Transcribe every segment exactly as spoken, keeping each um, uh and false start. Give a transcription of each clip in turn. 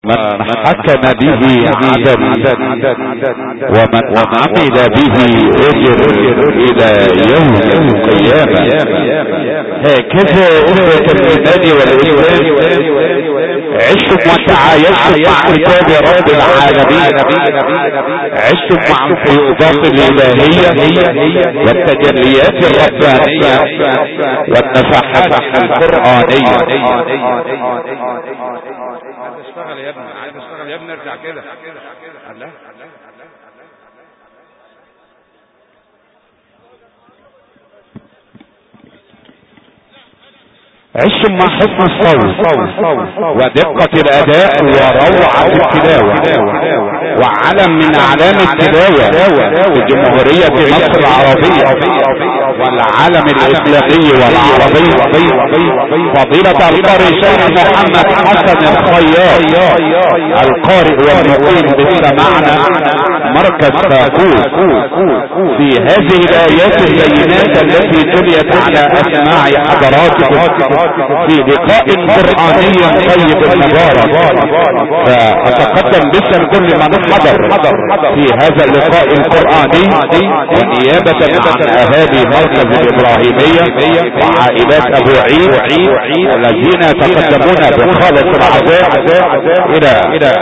من حكم به عدل ومن عمل به اجر الى يوم القيامة. هكذا اخوة الايمان والاسلام عشتم وتعايشتم مع كتاب رب العالمين، عشتم مع الفيوضات الالهية والتجليات الربانية والنفحات القرآنية. عايز اشتغل يا ابني، عايز اشتغل يا ابني، ارجع كده. الله عشتم مع حسن الصوت ودقة الاداء وروعة التلاوة وعلم من اعلام التلاوة في جمهورية مصر العربية والعالم الاسلامي والعربي فضيلة القارئ شيخ محمد حسن الخياط القارئ والمقيم بالسمعنة مركز فاكوس في هذه الايات البينات التي تليت على اسماع حضراتكم في لقاء قرآني طيب المبارك. فأتقدم باسم كل من حضر في هذا اللقاء القرآني ونيابة عن أهالي مركز الإبراهيمية وعائلات أبو عيد الذين يتقدمون بخالص العزاء إلى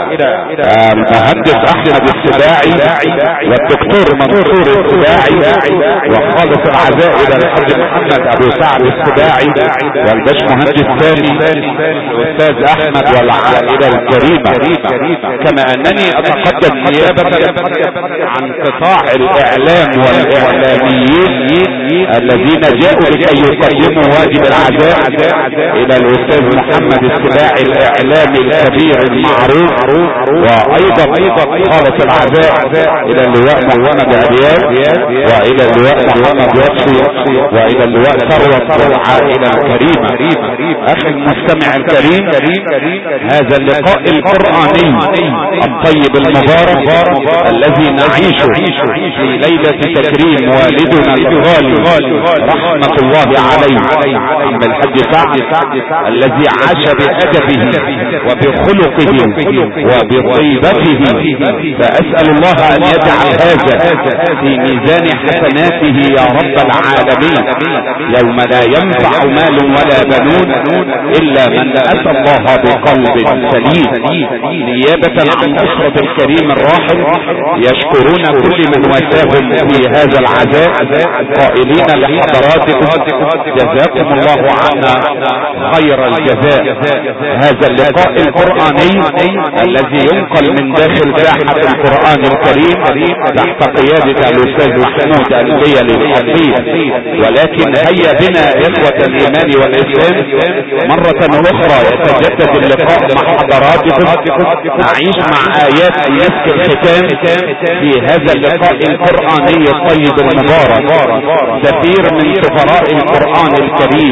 المهندس أحمد السباعي والدكتور منصور السباعي، وخالص العزاء إلى الحاج محمد أبو سعد السباعي والباش مهندس ثاني الأستاذ أحمد والعائلة الكريمة. كما أنني أتقدم نيابة عن قطاع الإعلام والإعلاميين الذين جاءوا لكي يقدموا واجب العزاء إلى الأستاذ محمد السباعي الإعلامي الكبير المعروف، وأيضا خالص العزاء إلى اللواء محمد عبياد وإلى اللواء محمد وصفي وإلى اللواء ثروت والعائلة الكريمة. اخي المستمع الكريم، هذا اللقاء القرآني الطيب المبارك الذي نعيشه في ليلة تكريم والدنا الغالي رحمة الله عليه عم الحاج سعد الذي عاش بأدبه وبخلقه وبطيبته، فأسأل الله أن يجعل هذا في ميزان حسناته يا رب العالمين يوم لا ينفع مال ولا بنون إلا من أتى الله بقلب سليم. نيابة عن أسرة الكريم الراحل يشكرون كل من وساهم في هذا العزاء قائلين لحضراتكم جزاكم الله عنا خير الجزاء. هذا اللقاء القرآني الذي ينقل من داخل ساحة القرآن الكريم تحت قيادة الأستاذ محمود البيلي الخطيب، ولكن هيا بنا إخوة الإيمان والإسلام مرة أخرى يتجدد اللقاء مع حضراتكم، نعيش مع آيات مسك الختام في هذا اللقاء القرآني الطيب المبارك. كثير من سفراء القرآن الكريم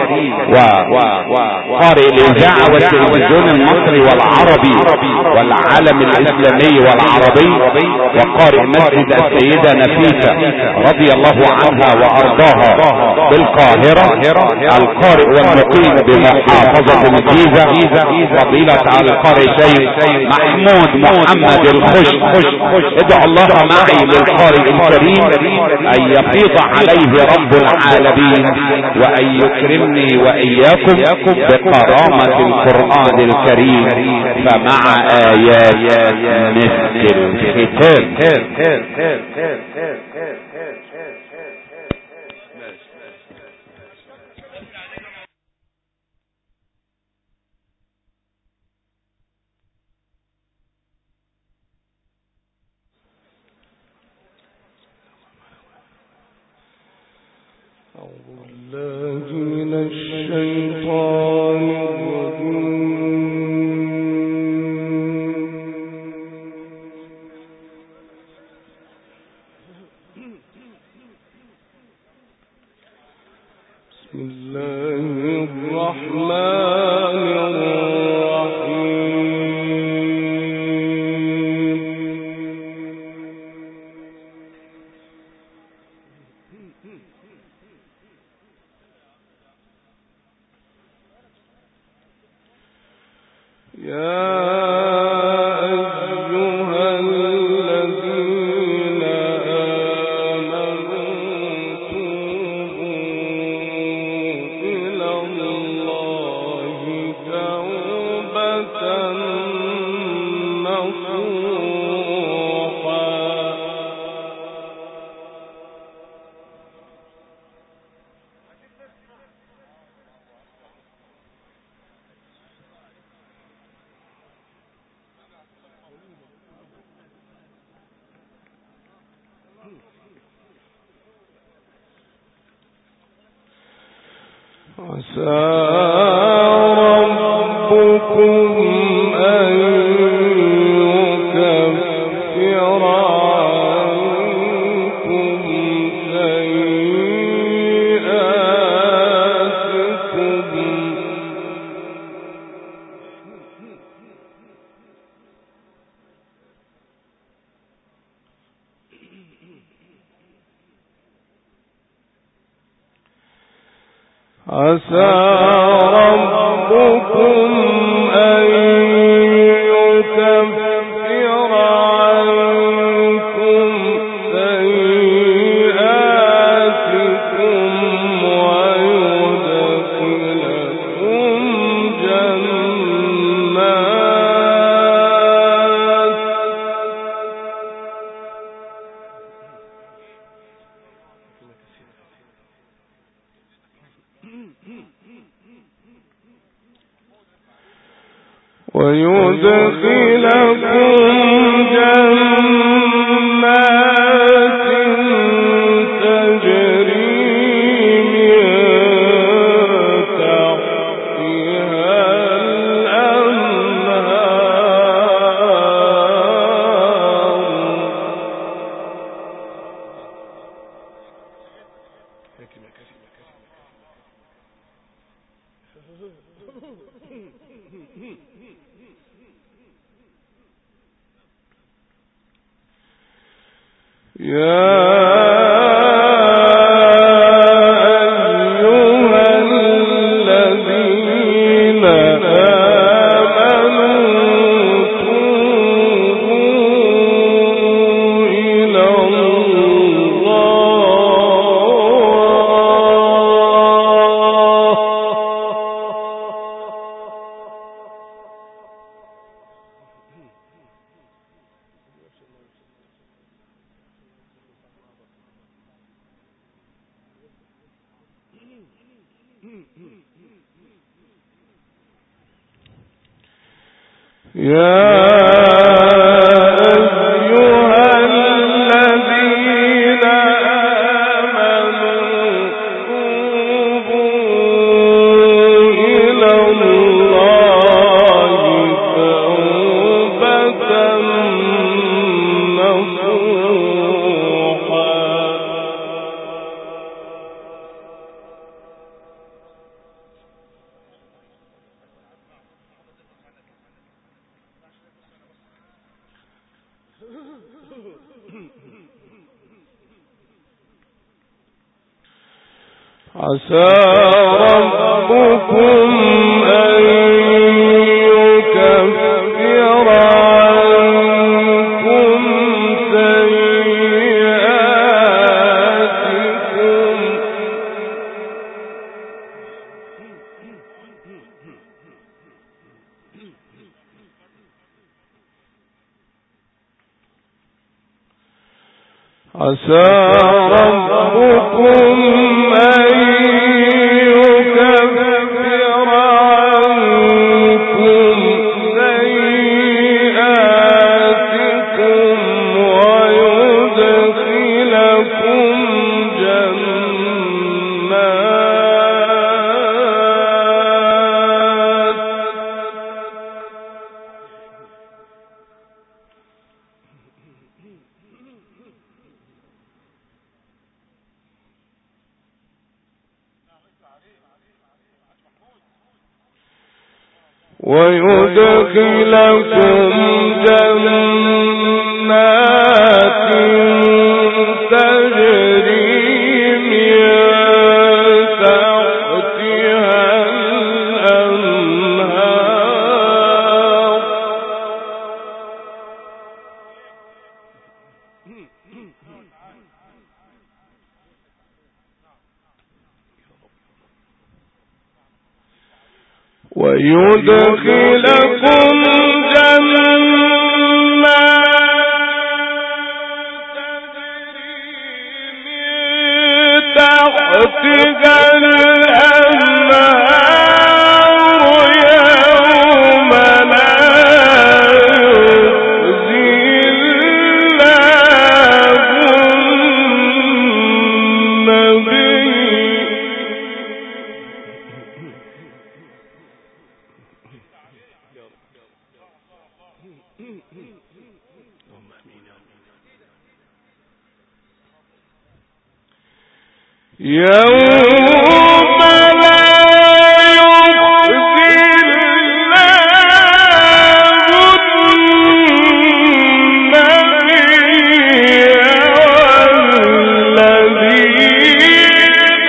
وقارئ الإذاعة والتلفزيون المصري والعربي والعالم الإسلامي والعربي وقارئ مسجد السيدة نفيسة رضي الله عنها وأرضاها بالقاهرة، القارئ والمقيم بمحافظة الجيزة فضيلة القارئ شيخ محمود محمد الخش. ادعو الله معي للقارئ الكريم ان يفيض عليه رب العالمين وان يكرمني واياكم بكرامة القرآن الكريم، فمع ايات مسك الختام. من الشيطان بسم الله الرحمن الرحيم. عسى ربكم أن يكفر عنكم سيئاتكم ويدخلكم جنات ويدخلكم جنات تجري من تحتها يا يا أيها الذين آمنوا توبوا إلى الله توبة نصوحا عسى ربكم أن يكفر عنكم سيئاتكم عسى ربكم أن يكفر عنكم سيئاتكم ويدخلكم جنات ويدخلكم جنات تجري من تحتها الأنهار ويدخلكم جنات تجري من تحتها الأنهار يوم لا يخزي الله يوم لا يخزي الله النبي والذين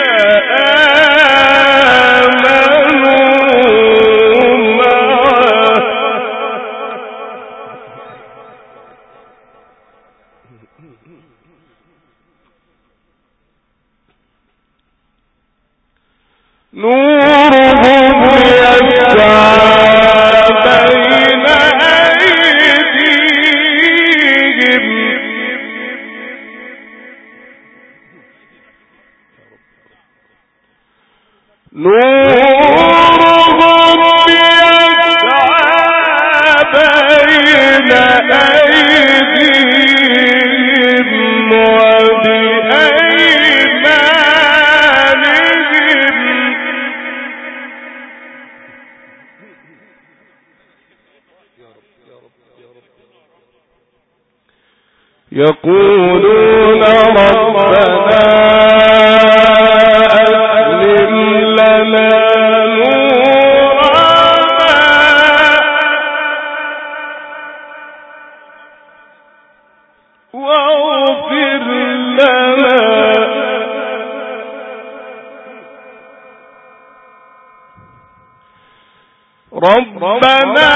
آمنوا معه نورهم يسعى بين أيديهم نورهم يسعى بين أيديهم وبأيمانهم يقولون ربنا أتمم لنا نورنا واغفر لنا ربنا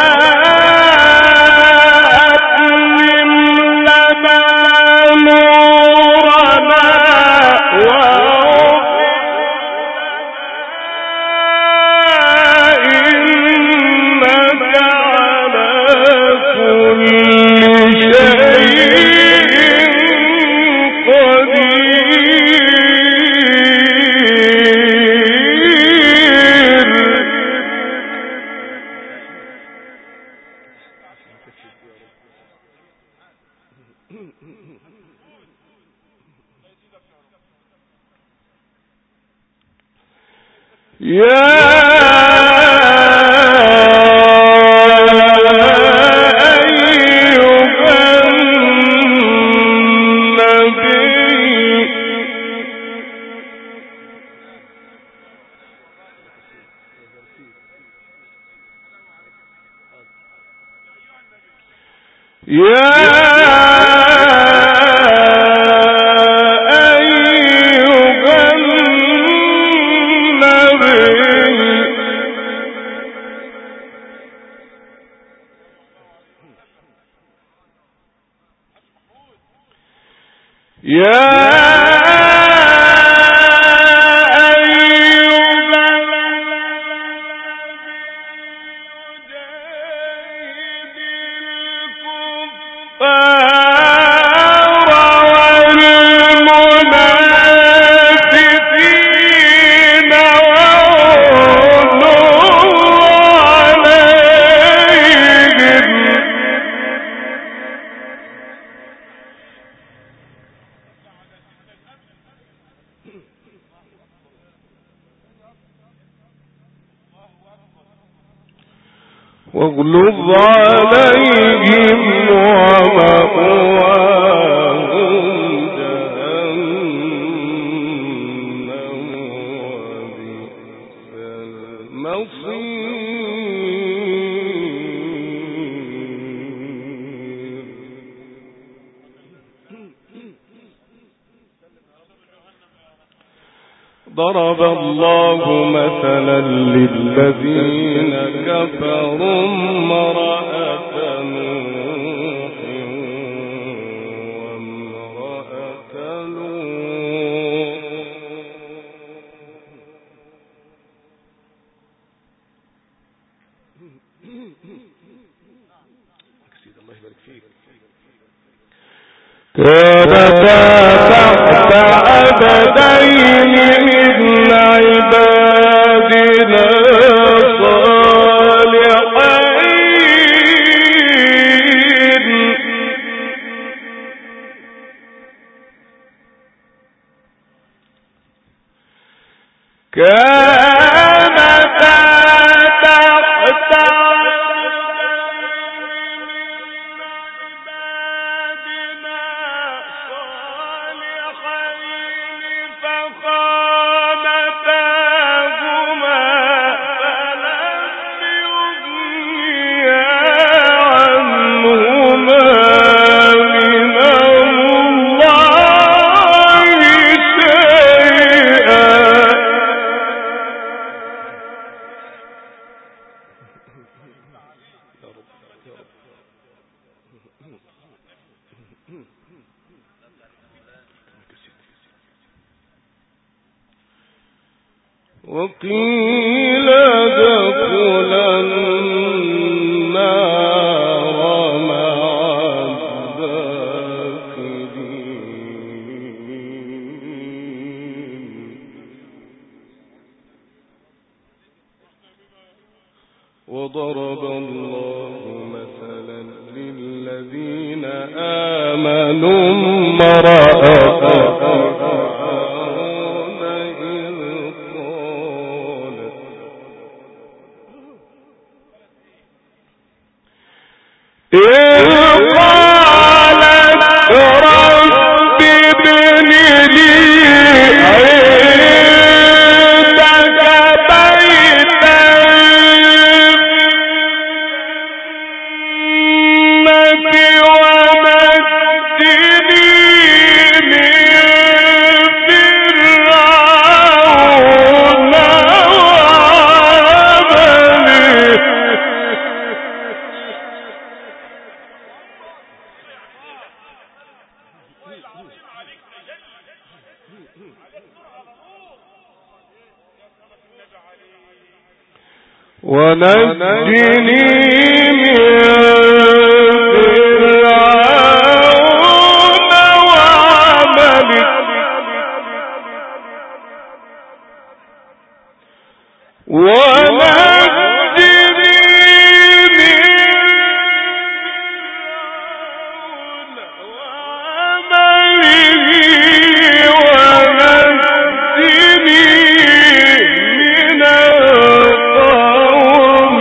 واغلظ عليهم ومأواهم جهنم وبئس المصير. ضرب الله مثلا للذين كفروا امرأة نوح وامرأة لوط كانتا تحت عبدين من عبادنا صالحين كانتا تحت عبدين من وقيل ادخلا النار مع الداخلين وضرب الله مثلا للذين آمنوا امرأة ونجني من فرعون وعمله ونجني من فرعون وعمله ونجني من القوم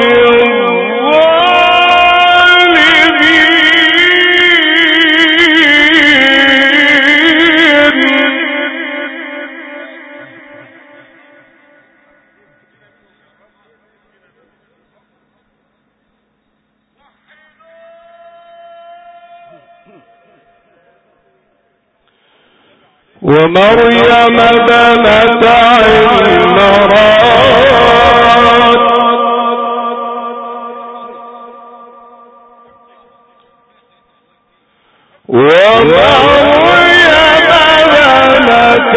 ومريم بنت عمران ومريم بنت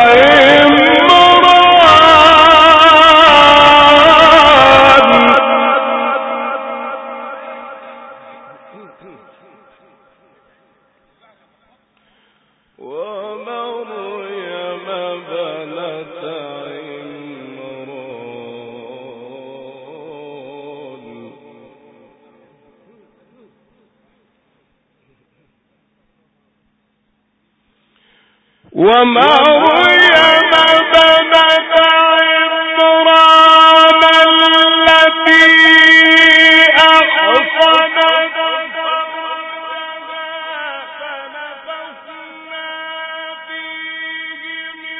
ومريم بنت عمران التي أحصنت فرجها فنفخنا فيه من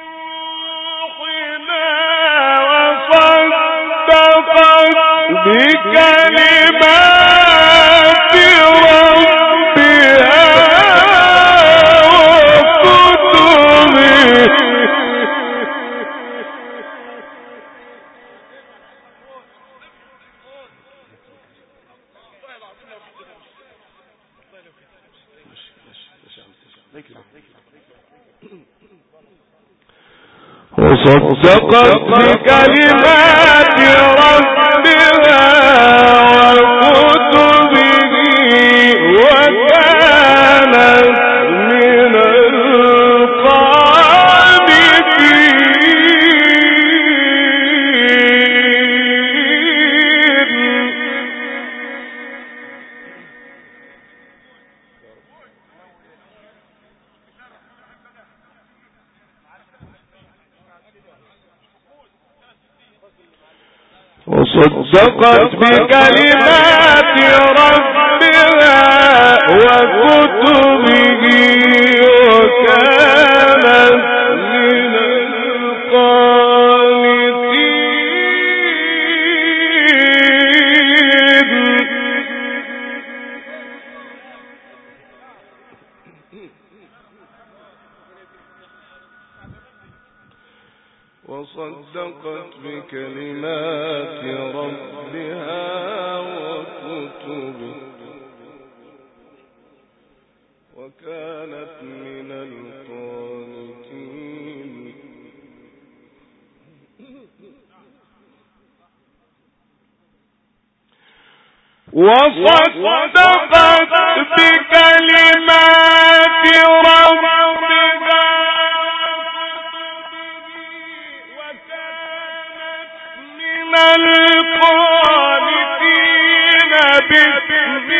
روحنا وصدقت بكلمات ربها وصدقت بكلمات ربها وكتبه وكانت من وصدقت بكلمات ربها وكتبه وكانت من القانتين وصدقت بكلمات ربها وكتبه وكانت من القانتين وصدقت بكلمات ربها وكانت من القانتين بسم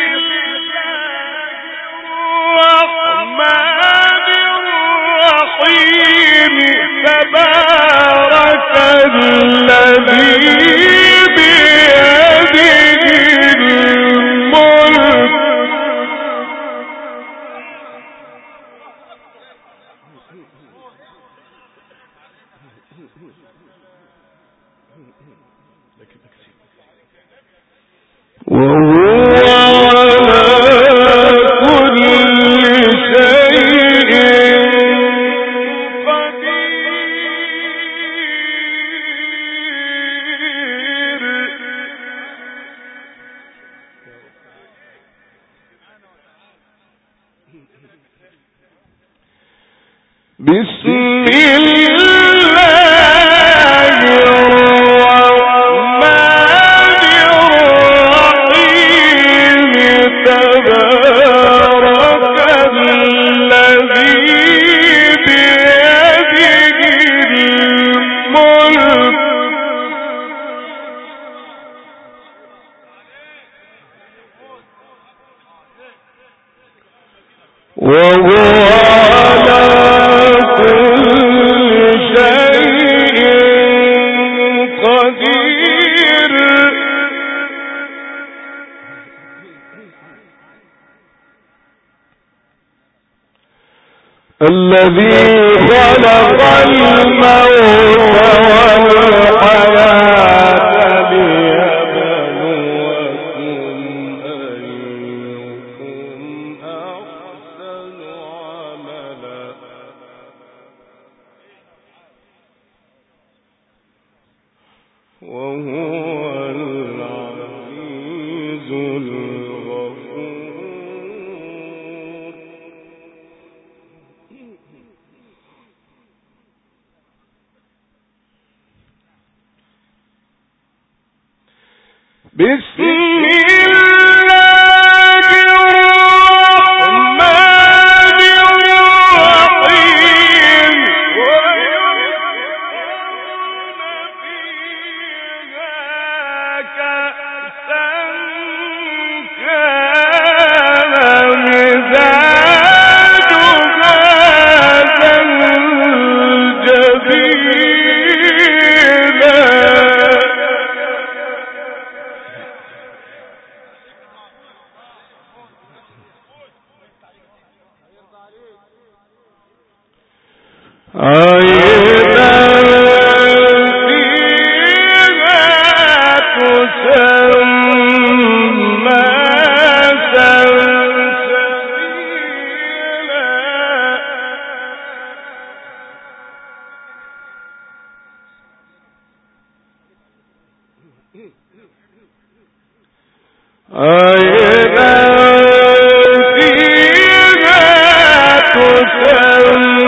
الرحمن الرحيم تبارك الذي بيده الملك وهو بسم الله الرحمن الرحيم تبارك الذي بيده الملك وهو الذي خلق الموت والحياة ليبلوكم أيكم أحسن عملا وهو العزيز الغفور بسم الله الرحمن الرحيم ويسقون فيها كأسا كان مزاجها زنجبيلا عينا فيها تسمى سلسبيلا عينا فيها تسمى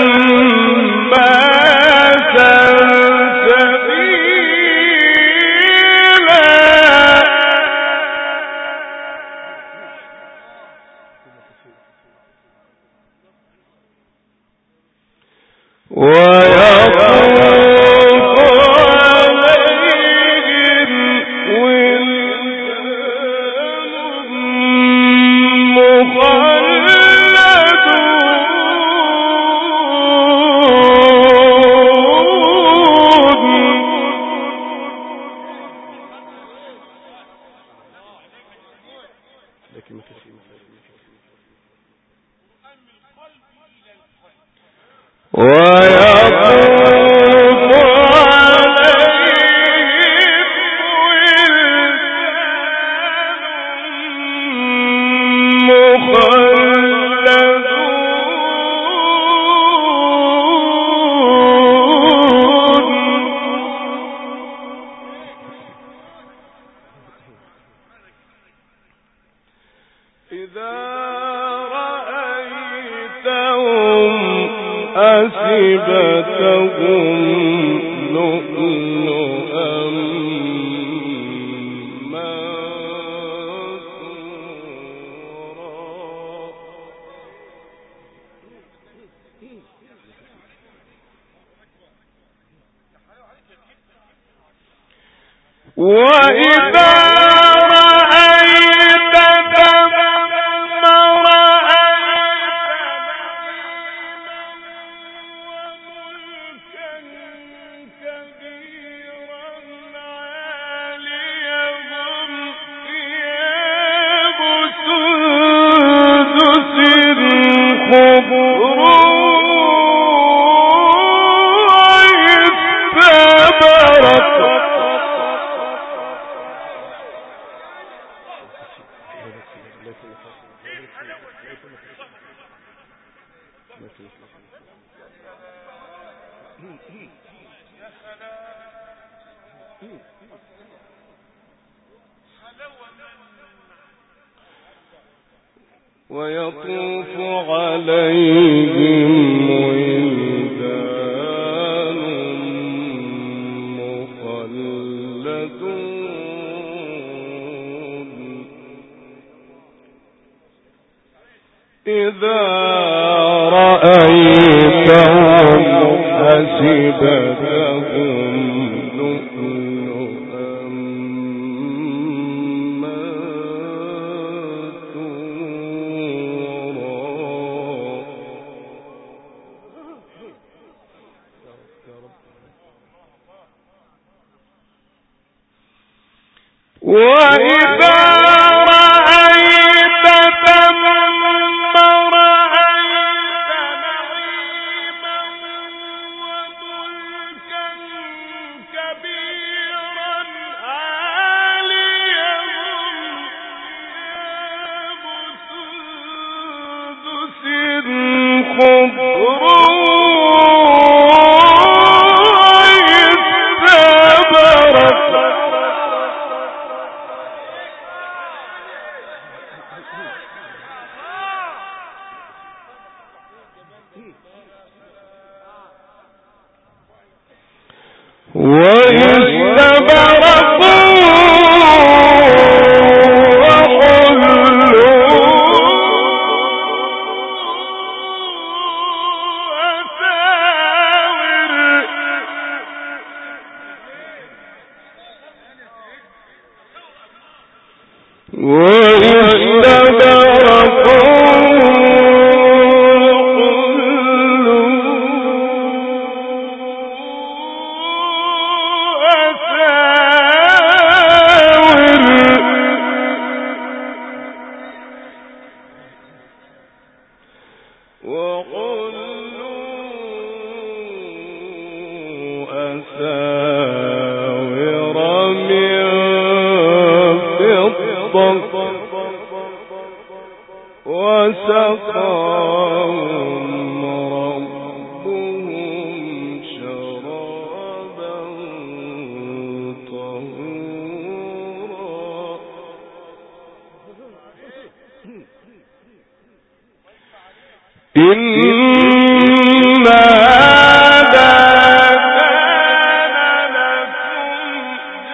إذا رأيت أسبتهم لؤلؤا وإذا رأيت ثم رأيت وملكا كبيرا عاليهم ثياب سندس خضر واستبرق ويطوف عليهم ولدان مخلدون إذا رأيتهم حسبتهم لؤلؤا منثورا وإذا رأيت ثم رأيت نعيما وملكا كبيرا عاليهم ثياب سندس خضر واستبرق وسقاهم ربهم شرابا طهورا إن هذا كان لكم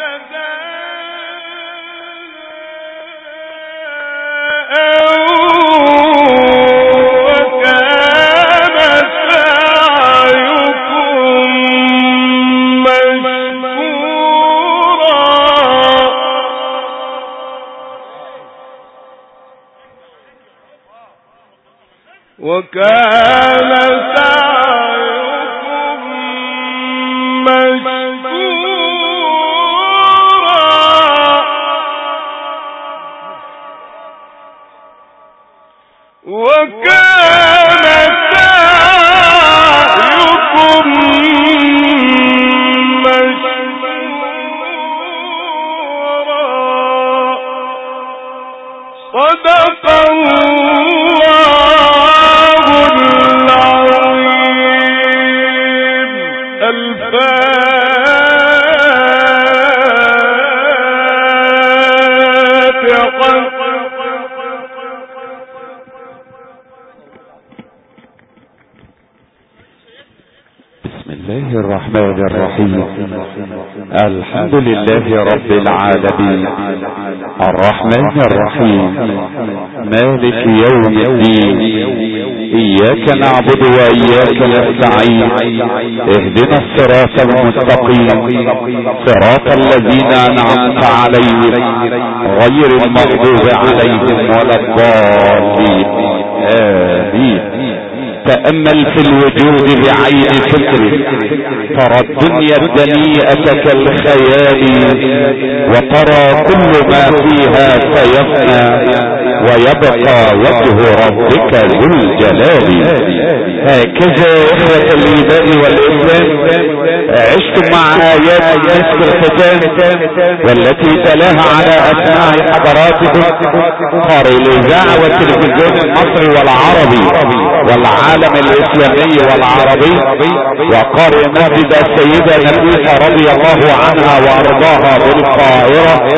وكان سعيكم مشكورا وكان سعيكم مشكورا صدق الله العظيم. الفاتحة. الله الرحمن الرحيم. الحمد لله رب العالمين الرحمن الرحيم مالك يوم الدين. اياك نعبد واياك نستعين. اهدنا الصراط المستقيم صراط الذين انعمت عليهم غير المغضوب عليهم ولا الضالين. آمين. تأمل في الوجود بعين فكرك ترى الدنيا الدنيئة كالخيال وترى كل ما فيها سيفنى ويبقى وجه ربك ذو الجلال. هكذا اخوة الايمان والاسلام عشتم مع ايات مسك الختام والتي تلاها على اسماع حضراتكم قارئ الاذاعة والتلفزيون المصري والعربي والعالم الاسلامي والعربي وقارئ ماجد السيدة نفيسة رضي الله عنها وارضاها بالقاهرة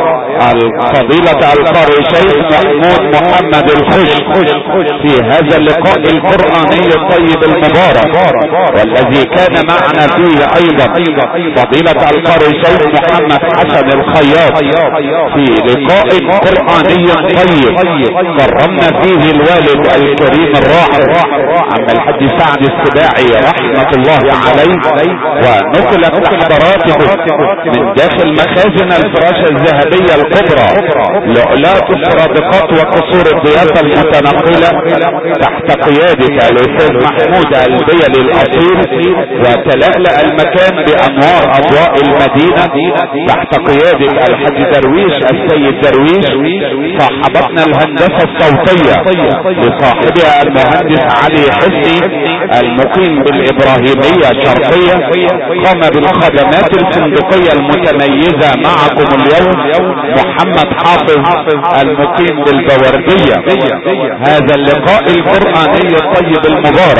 الفضيلة القارئ شيخ محمود محمد الخش في هذا اللقاء القرآني الطيب المبارك والذي كان معنا فيه ايضا فضيلة القارئ شيخ محمد حسن الخياط في لقاء قرآني طيب كرمنا فيه الوالد الكريم الراحل عم الحاج سعد السباعي رحمة الله عليه ونقلت لحضراتكم من داخل مخازن الفراشة الذهبية الكبرى لؤلاء السرادقات وقصور الضيافة المتنقلة تحت قيادة الاستاذ محمود البيلي الاصيل وتلألأ المكان بانوار اضواء المدينة تحت قيادة الحاج درويش السيد درويش صاحبتنا الهندسة الصوتية لصاحبها المهندس علي حسني المقيم بالابراهيمية الشرقية قام بالخدمات الفندقية المتميزة معكم اليوم محمد حافظ المقيم بالبوردية. هذا اللقاء القرآني الطيب المبارك